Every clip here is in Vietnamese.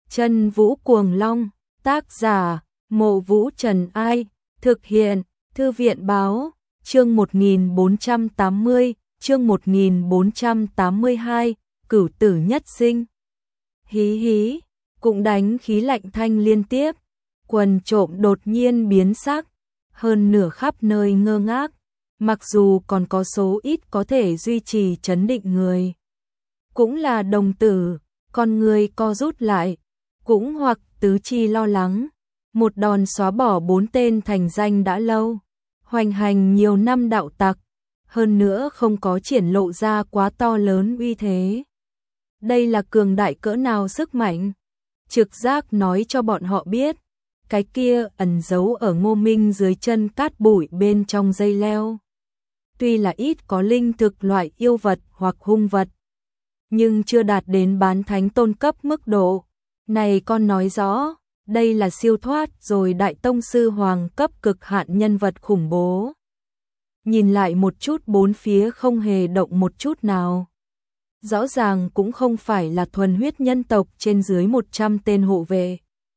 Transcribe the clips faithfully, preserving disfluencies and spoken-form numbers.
Chân Vũ Cuồng Long, tác giả, Mộ Vũ Trần Ai, thực hiện, Thư viện Báo, chương một nghìn bốn trăm tám mươi, chương một nghìn bốn trăm tám mươi hai, Cửu Tử Nhất Sinh. Hí hí, cũng đánh khí lạnh thanh liên tiếp, quần trộm đột nhiên biến sắc, hơn nửa khắp nơi ngơ ngác, mặc dù còn có số ít có thể duy trì trấn định người. Cũng là đồng tử, con người co rút lại, cũng hoặc tứ chi lo lắng, một đòn xóa bỏ bốn tên thành danh đã lâu, hoành hành nhiều năm đạo tặc, hơn nữa không có triển lộ ra quá to lớn uy thế. Đây là cường đại cỡ nào sức mạnh? Trực giác nói cho bọn họ biết, cái kia ẩn giấu ở Ngô Minh dưới chân cát bụi bên trong dây leo. Tuy là ít có linh thực loại yêu vật hoặc hung vật, nhưng chưa đạt đến bán thánh tôn cấp mức độ. Này con nói rõ, đây là siêu thoát rồi đại tông sư hoàng cấp cực hạn nhân vật khủng bố. Nhìn lại một chút bốn phía không hề động một chút nào. Rõ ràng cũng không phải là thuần huyết nhân tộc trên dưới một trăm tên hộ vệ.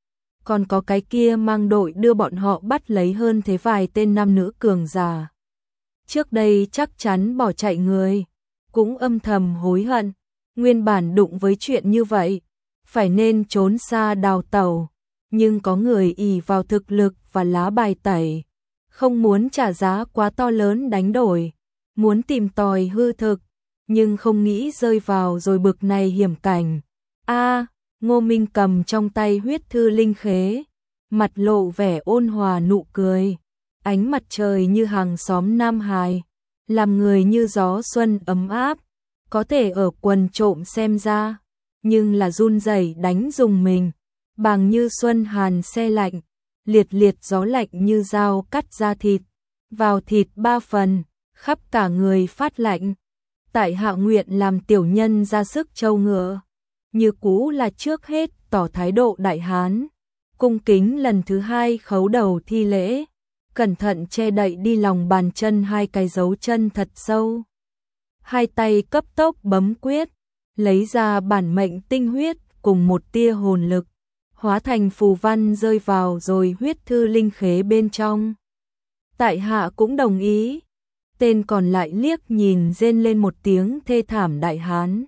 Còn có cái kia mang đội đưa bọn họ bắt lấy hơn thế vài tên nam nữ cường giả. Trước đây chắc chắn bỏ chạy người, cũng âm thầm hối hận, nguyên bản đụng với chuyện như vậy, phải nên trốn xa đào tẩu, nhưng có người ỷ vào thực lực và lá bài tẩy, không muốn trả giá quá to lớn đánh đổi, muốn tìm tòi hư thực, nhưng không nghĩ rơi vào rồi bực này hiểm cảnh. A, Ngô Minh cầm trong tay huyết thư linh khế, mặt lộ vẻ ôn hòa nụ cười, ánh mặt trời như hàng xóm Nam Hải, làm người như gió xuân ấm áp, có thể ở quần trộm xem ra, nhưng là run rẩy đánh dùng mình, bằng như xuân hàn se lạnh, liệt liệt gió lạnh như dao cắt da thịt, vào thịt ba phần, khắp cả người phát lạnh. Tại hạ nguyện làm tiểu nhân ra sức trâu ngựa, như cũ là trước hết tỏ thái độ đại hán, cung kính lần thứ hai khấu đầu thi lễ, cẩn thận che đậy đi lòng bàn chân hai cái dấu chân thật sâu. Hai tay cấp tốc bấm quyết, lấy ra bản mệnh tinh huyết cùng một tia hồn lực, hóa thành phù văn rơi vào rồi huyết thư linh khế bên trong. Tại hạ cũng đồng ý. Tên còn lại liếc nhìn rên lên một tiếng thê thảm đại hán.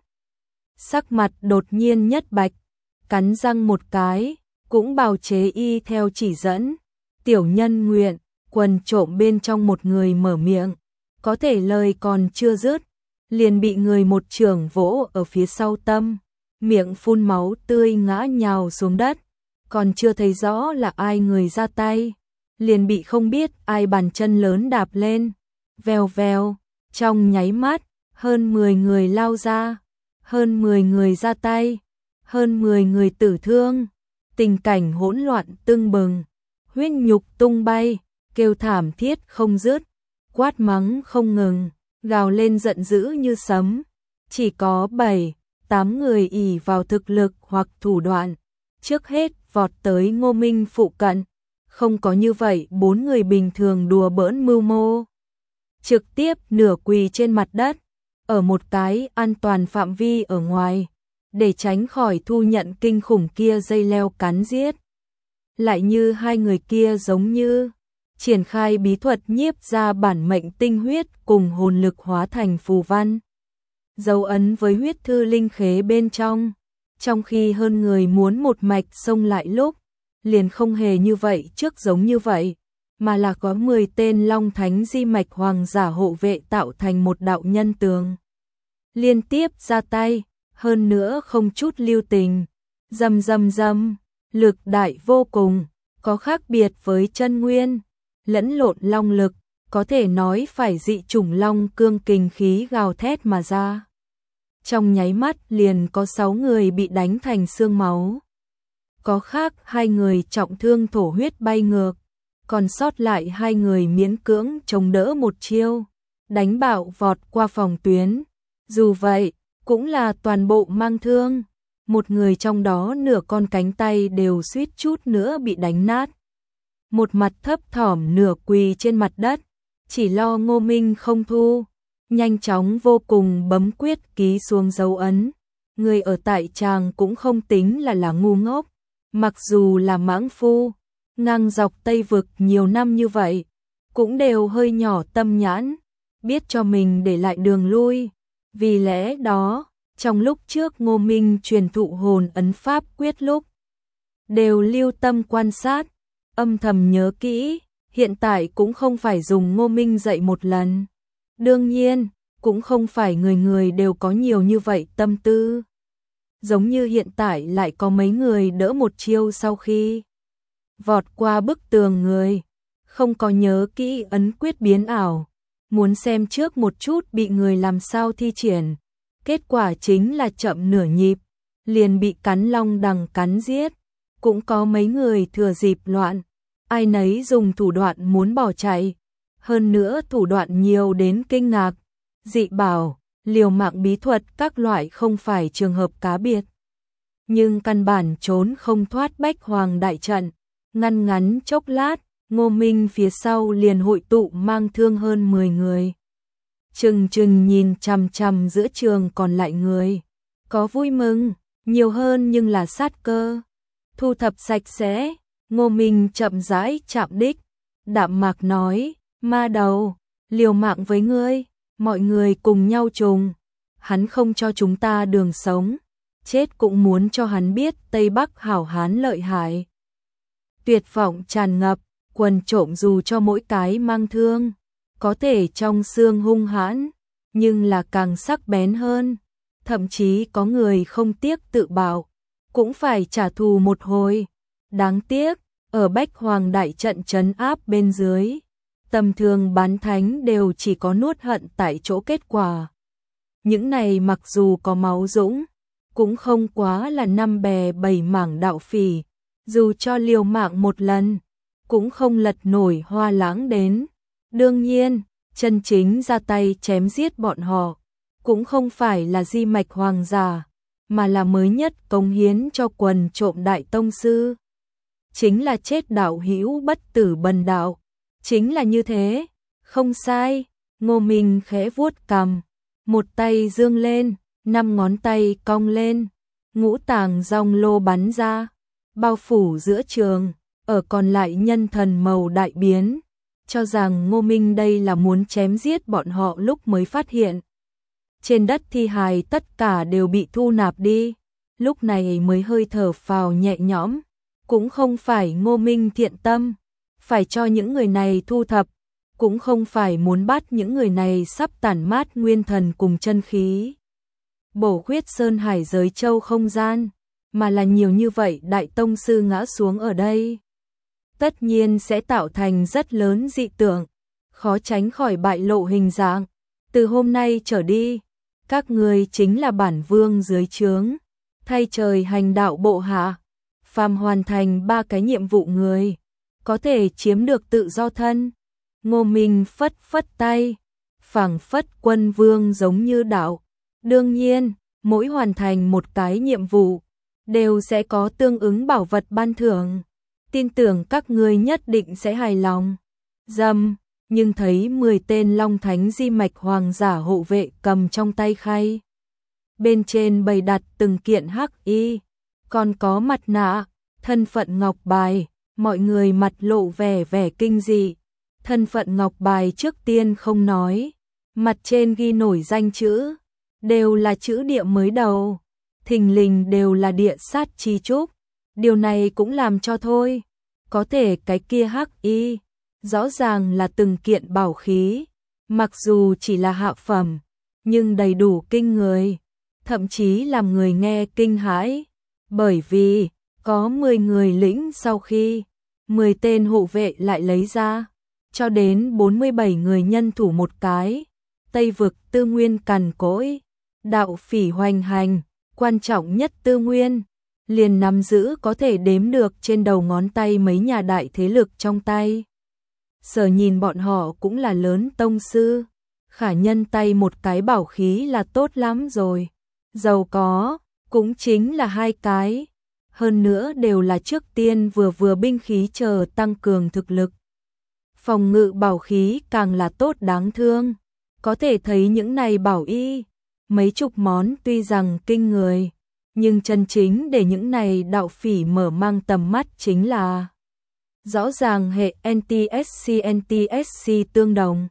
Sắc mặt đột nhiên nhất bạch, cắn răng một cái, cũng bào chế y theo chỉ dẫn. Tiểu nhân nguyện, quần trộm bên trong một người mở miệng, có thể lời còn chưa dứt, liền bị người một chưởng vỗ ở phía sau tâm, miệng phun máu tươi ngã nhào xuống đất, còn chưa thấy rõ là ai người ra tay, liền bị không biết ai bàn chân lớn đạp lên. Vèo vèo, trong nháy mắt, hơn mười người lao ra, hơn mười người ra tay, hơn mười người tử thương, tình cảnh hỗn loạn tưng bừng, huyết nhục tung bay, kêu thảm thiết không dứt, quát mắng không ngừng, gào lên giận dữ như sấm. Chỉ có bảy, tám người ỷ vào thực lực hoặc thủ đoạn, trước hết vọt tới Ngô Minh phụ cận, không có như vậy bốn người bình thường đùa bỡn mưu mô. Trực tiếp nửa quỳ trên mặt đất, ở một cái an toàn phạm vi ở ngoài, để tránh khỏi thu nhận kinh khủng kia dây leo cắn giết. Lại như hai người kia giống như triển khai bí thuật nhiếp ra bản mệnh tinh huyết cùng hồn lực hóa thành phù văn, dấu ấn với huyết thư linh khế bên trong, trong khi hơn người muốn một mạch xông lại lúc, liền không hề như vậy trước giống như vậy, mà là có mười tên Long Thánh di mạch hoàng giả hộ vệ tạo thành một đạo nhân tường. Liên tiếp ra tay, hơn nữa không chút lưu tình, rầm rầm rầm, lực đại vô cùng, có khác biệt với chân nguyên, lẫn lộn long lực, có thể nói phải dị chủng long cương kình khí gào thét mà ra. Trong nháy mắt liền có sáu người bị đánh thành xương máu. Có khác hai người trọng thương thổ huyết bay ngược, còn sót lại hai người miễn cưỡng chống đỡ một chiêu, đánh bạo vọt qua phòng tuyến. Dù vậy, cũng là toàn bộ mang thương, một người trong đó nửa con cánh tay đều suýt chút nữa bị đánh nát. Một mặt thấp thỏm nửa quỳ trên mặt đất, chỉ lo Ngô Minh không thu, nhanh chóng vô cùng bấm quyết ký xuống dấu ấn. Người ở tại tràng cũng không tính là là ngu ngốc, Mặc dù là mãng phu, ngang dọc Tây Vực nhiều năm như vậy, cũng đều hơi nhỏ tâm nhãn, biết cho mình để lại đường lui. Vì lẽ đó, trong lúc trước Ngô Minh truyền thụ hồn ấn pháp quyết lúc, đều lưu tâm quan sát, âm thầm nhớ kỹ, hiện tại cũng không phải dùng Ngô Minh dạy một lần. Đương nhiên, cũng không phải người người đều có nhiều như vậy tâm tư. Giống như hiện tại lại có mấy người đỡ một chiêu sau khi vọt qua bức tường người, không có nhớ kỹ ấn quyết biến ảo, muốn xem trước một chút bị người làm sao thi triển. Kết quả chính là chậm nửa nhịp, liền bị cắn long đằng cắn giết. Cũng có mấy người thừa dịp loạn, ai nấy dùng thủ đoạn muốn bỏ chạy. Hơn nữa thủ đoạn nhiều đến kinh ngạc, dị bảo, liều mạng bí thuật các loại không phải trường hợp cá biệt. Nhưng căn bản trốn không thoát Bách Hoàng đại trận, ngăn ngắn chốc lát, Ngô Minh phía sau liền hội tụ mang thương hơn mười người. Trừng trừng nhìn chằm chằm giữa trường còn lại người, có vui mừng, nhiều hơn nhưng là sát cơ. Thu thập sạch sẽ, Ngô Minh chậm rãi chạm đích, đạm mạc nói, ma đầu, liều mạng với ngươi, mọi người cùng nhau trùng, hắn không cho chúng ta đường sống, chết cũng muốn cho hắn biết Tây Bắc hảo hán lợi hại. Tuyệt vọng tràn ngập, quần trộm dù cho mỗi cái mang thương, có thể trong xương hung hãn, nhưng là càng sắc bén hơn, thậm chí có người không tiếc tự bảo, cũng phải trả thù một hồi. Đáng tiếc, ở Bách Hoàng đại trận trấn áp bên dưới, tầm thường bán thánh đều chỉ có nuốt hận tại chỗ kết quả. Những này mặc dù có máu dũng, cũng không quá là năm bè bảy mảng đạo phỉ, dù cho liều mạng một lần, cũng không lật nổi Hoa Lãng đến. Đương nhiên, chân chính ra tay chém giết bọn họ, cũng không phải là di mạch hoàng giả, mà là mới nhất cống hiến cho quần trộm đại tông sư. Chính là chết đạo hữu bất tử bần đạo. Chính là như thế, không sai. Ngô Minh khẽ vuốt cằm, một tay dương lên, năm ngón tay cong lên, ngũ tàng rong lô bắn ra, bao phủ giữa trường, ở còn lại nhân thần màu đại biến, cho rằng Ngô Minh đây là muốn chém giết bọn họ lúc mới phát hiện. Trên đất thi hài tất cả đều bị thu nạp đi, lúc này mới hơi thở phào nhẹ nhõm, cũng không phải Ngô Minh thiện tâm, phải cho những người này thu thập, cũng không phải muốn bắt những người này sắp tản mát nguyên thần cùng chân khí. Bổ khuyết sơn hải giới châu không gian, mà là nhiều như vậy đại tông sư ngã xuống ở đây. Tất nhiên sẽ tạo thành rất lớn dị tượng, khó tránh khỏi bại lộ hình dạng. Từ hôm nay trở đi, các người chính là bản vương dưới trướng, thay trời hành đạo bộ hạ, phàm hoàn thành ba cái nhiệm vụ người, có thể chiếm được tự do thân. Ngô Minh phất phất tay, phảng phất quân vương giống như đạo. Đương nhiên, mỗi hoàn thành một cái nhiệm vụ, đều sẽ có tương ứng bảo vật ban thưởng. Tin tưởng các ngươi nhất định sẽ hài lòng. Dầm, nhưng thấy mười tên Long Thánh di mạch hoàng giả hộ vệ cầm trong tay khay. Bên trên bày đặt từng kiện hắc y, còn có mặt nạ, thân phận ngọc bài, mọi người mặt lộ vẻ vẻ kinh dị. Thân phận ngọc bài trước tiên không nói, mặt trên ghi nổi danh chữ, đều là chữ địa mới đầu, thình lình đều là địa sát chi trúc. Điều này cũng làm cho thôi, có thể cái kia hắc y, rõ ràng là từng kiện bảo khí, mặc dù chỉ là hạ phẩm, nhưng đầy đủ kinh người, thậm chí làm người nghe kinh hãi, bởi vì có mười người lĩnh sau khi mười tên hộ vệ lại lấy ra, cho đến bốn mươi bảy người nhân thủ một cái. Tây vực tư nguyên cằn cỗi, đạo phỉ hoành hành, quan trọng nhất tư nguyên, liền nắm giữ có thể đếm được trên đầu ngón tay mấy nhà đại thế lực trong tay. Sở nhìn bọn họ cũng là lớn tông sư, khả nhân tay một cái bảo khí là tốt lắm rồi. Giàu có, cũng chính là hai cái, hơn nữa đều là trước tiên vừa vừa binh khí chờ tăng cường thực lực. Phòng ngự bảo khí càng là tốt đáng thương, có thể thấy những này bảo y, mấy chục món tuy rằng kinh người, Nhưng chân chính để những này đạo phỉ mở mang tầm mắt chính là rõ ràng hệ en tê ét xê en tê ét xê tương đồng.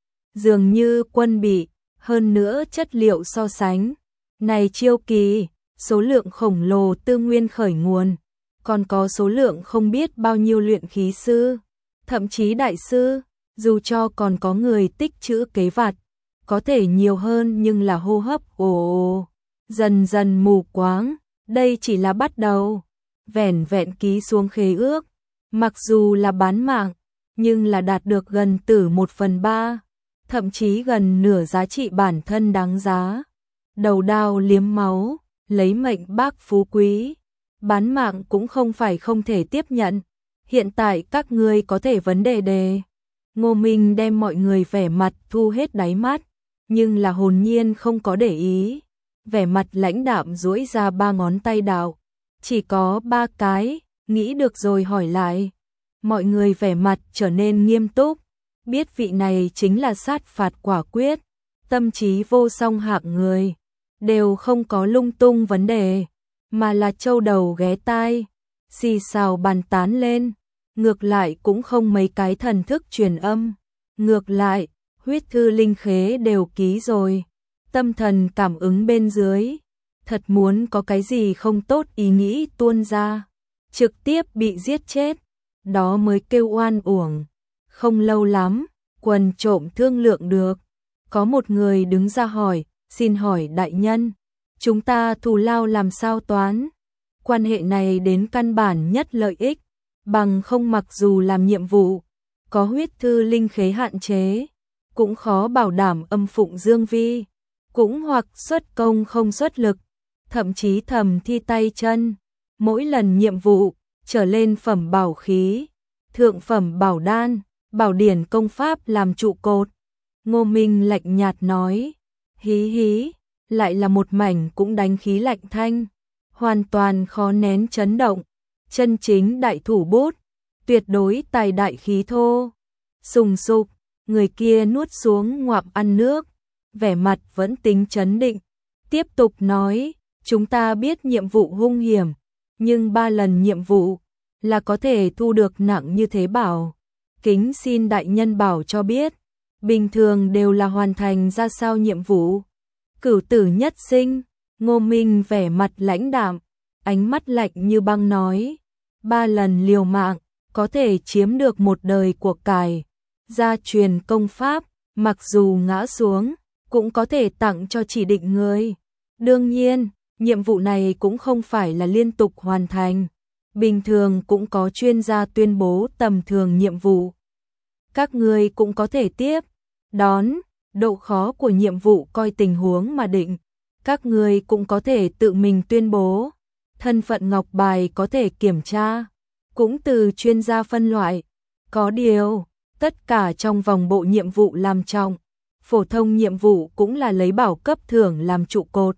Dường như quân bị, hơn nữa chất liệu so sánh. Này chiêu kỳ, số lượng khổng lồ tư nguyên khởi nguồn, còn có số lượng không biết bao nhiêu luyện khí sư, thậm chí đại sư, dù cho còn có người tích trữ kế vặt, có thể nhiều hơn nhưng là hô hấp ồ, dần dần mù quáng, đây chỉ là bắt đầu. Vẻn vẹn ký xuống khế ước, mặc dù là bán mạng, nhưng là đạt được gần từ một phần ba, thậm chí gần nửa giá trị bản thân đáng giá. Đầu đao liếm máu, lấy mệnh bác phú quý, bán mạng cũng không phải không thể tiếp nhận. Hiện tại các ngươi có thể vấn đề đề. Ngô Minh đem mọi người vẻ mặt thu hết đáy mắt, nhưng là hồn nhiên không có để ý. Vẻ mặt lãnh đạm duỗi ra ba ngón tay đạo, chỉ có ba cái, nghĩ được rồi hỏi lại. Mọi người vẻ mặt trở nên nghiêm túc, biết vị này chính là sát phạt quả quyết, tâm trí vô song hạng người, đều không có lung tung vấn đề, mà là châu đầu ghé tai, xì xào bàn tán lên. Ngược lại cũng không mấy cái thần thức truyền âm, ngược lại, huyết thư linh khế đều ký rồi, tâm thần cảm ứng bên dưới, thật muốn có cái gì không tốt ý nghĩ tuôn ra, trực tiếp bị giết chết, đó mới kêu oan uổng. Không lâu lắm, quần trộm thương lượng được, có một người đứng ra hỏi, xin hỏi đại nhân, chúng ta thù lao làm sao toán? Quan hệ này đến căn bản nhất lợi ích, bằng không mặc dù làm nhiệm vụ, có huyết thư linh khế hạn chế, cũng khó bảo đảm âm phụng dương vi, cũng hoặc xuất công không xuất lực, thậm chí thầm thi tay chân. Mỗi lần nhiệm vụ, trở lên phẩm bảo khí, thượng phẩm bảo đan, bảo điển công pháp làm trụ cột. Ngô Minh lạnh nhạt nói, hí hí, lại là một mảnh cũng đánh khí lạnh thanh, hoàn toàn khó nén chấn động. Chân chính đại thủ bút, tuyệt đối tài đại khí thô. Sùng sục, người kia nuốt xuống ngoạm ăn nước, vẻ mặt vẫn tính chấn định, tiếp tục nói, chúng ta biết nhiệm vụ hung hiểm, nhưng ba lần nhiệm vụ là có thể thu được nặng như thế bảo. Kính xin đại nhân bảo cho biết, bình thường đều là hoàn thành ra sao nhiệm vụ? Cửu tử nhất sinh, Ngô Minh vẻ mặt lãnh đạm, ánh mắt lạnh như băng nói, ba lần liều mạng, có thể chiếm được một đời của cải, gia truyền công pháp, mặc dù ngã xuống, cũng có thể tặng cho chỉ định người. Đương nhiên, nhiệm vụ này cũng không phải là liên tục hoàn thành, bình thường cũng có chuyên gia tuyên bố tầm thường nhiệm vụ. Các ngươi cũng có thể tiếp, đón, độ khó của nhiệm vụ coi tình huống mà định, các ngươi cũng có thể tự mình tuyên bố. Thân phận ngọc bài có thể kiểm tra, cũng từ chuyên gia phân loại. Có điều, tất cả trong vòng bộ nhiệm vụ làm trọng, phổ thông nhiệm vụ cũng là lấy bảo cấp thưởng làm trụ cột.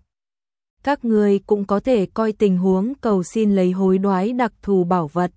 Các người cũng có thể coi tình huống cầu xin lấy hối đoái đặc thù bảo vật.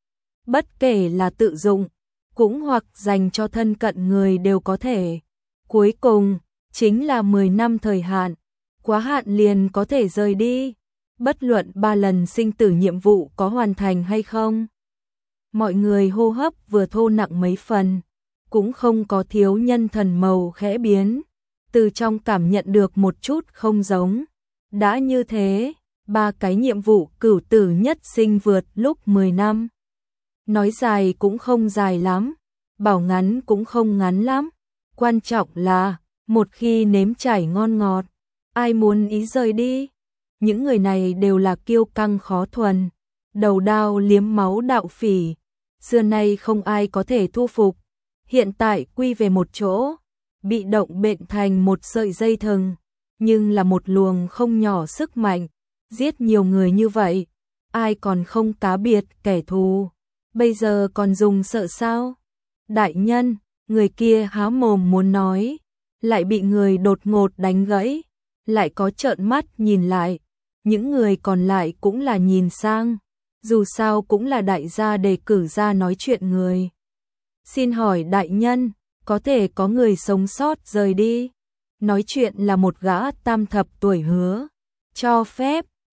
Bất kể là tự dụng, cũng hoặc dành cho thân cận người đều có thể. Cuối cùng, chính là mười năm thời hạn, quá hạn liền có thể rời đi. Bất luận ba lần sinh tử nhiệm vụ có hoàn thành hay không. Mọi người hô hấp vừa thô nặng mấy phần, cũng không có thiếu nhân thần màu khẽ biến, từ trong cảm nhận được một chút không giống. Đã như thế, ba cái nhiệm vụ cửu tử nhất sinh vượt lúc mười năm. Nói dài cũng không dài lắm, bảo ngắn cũng không ngắn lắm. Quan trọng là, một khi nếm trải ngon ngọt, ai muốn ý rời đi. Những người này đều là kiêu căng khó thuần, đầu đao liếm máu đạo phỉ, xưa nay không ai có thể thu phục. Hiện tại quy về một chỗ, bị động bệnh thành một sợi dây thừng, nhưng là một luồng không nhỏ sức mạnh, giết nhiều người như vậy, ai còn không cá biệt kẻ thù, bây giờ còn dùng sợ sao? Đại nhân, người kia há mồm muốn nói, lại bị người đột ngột đánh gãy, lại có trợn mắt nhìn lại. Những người còn lại cũng là nhìn sang, dù sao cũng là đại gia đề cử ra nói chuyện người. Xin hỏi đại nhân, có thể có người sống sót rời đi? Nói chuyện là một gã tam thập tuổi hứa, cho phép,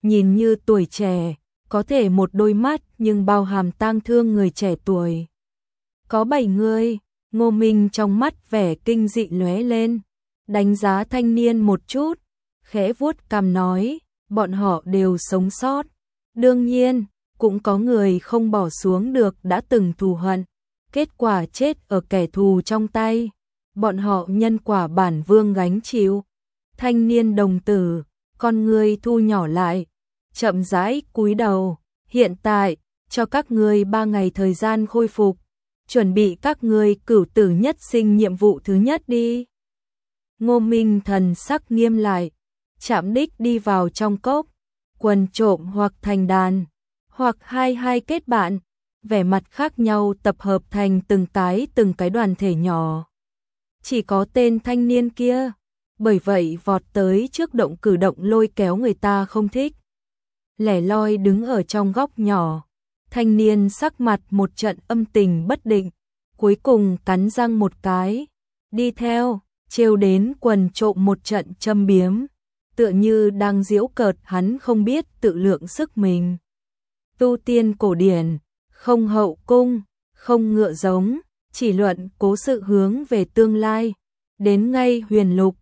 nhìn như tuổi trẻ, có thể một đôi mắt nhưng bao hàm tang thương người trẻ tuổi. Có bảy người, Ngô Minh trong mắt vẻ kinh dị lóe lên, đánh giá thanh niên một chút, khẽ vuốt cằm nói, bọn họ đều sống sót. Đương nhiên, cũng có người không bỏ xuống được đã từng thù hận, kết quả chết ở kẻ thù trong tay. Bọn họ nhân quả bản vương gánh chịu. Thanh niên đồng tử, con người thu nhỏ lại, chậm rãi cúi đầu, hiện tại, cho các ngươi ba ngày thời gian khôi phục, chuẩn bị các ngươi cửu tử nhất sinh nhiệm vụ thứ nhất đi. Ngô Minh thần sắc nghiêm lại, chạm đích đi vào trong cốc, quần trộm hoặc thành đàn, hoặc hai hai kết bạn, vẻ mặt khác nhau tập hợp thành từng cái từng cái đoàn thể nhỏ. Chỉ có tên thanh niên kia, bởi vậy vọt tới trước động cử động lôi kéo người ta không thích. Lẻ loi đứng ở trong góc nhỏ, thanh niên sắc mặt một trận âm tình bất định, cuối cùng cắn răng một cái, đi theo, trêu đến quần trộm một trận châm biếm, tựa như đang giễu cợt hắn không biết tự lượng sức mình. Tu tiên cổ điển, không hậu cung, không ngựa giống, chỉ luận cố sự hướng về tương lai, đến ngay huyền lục,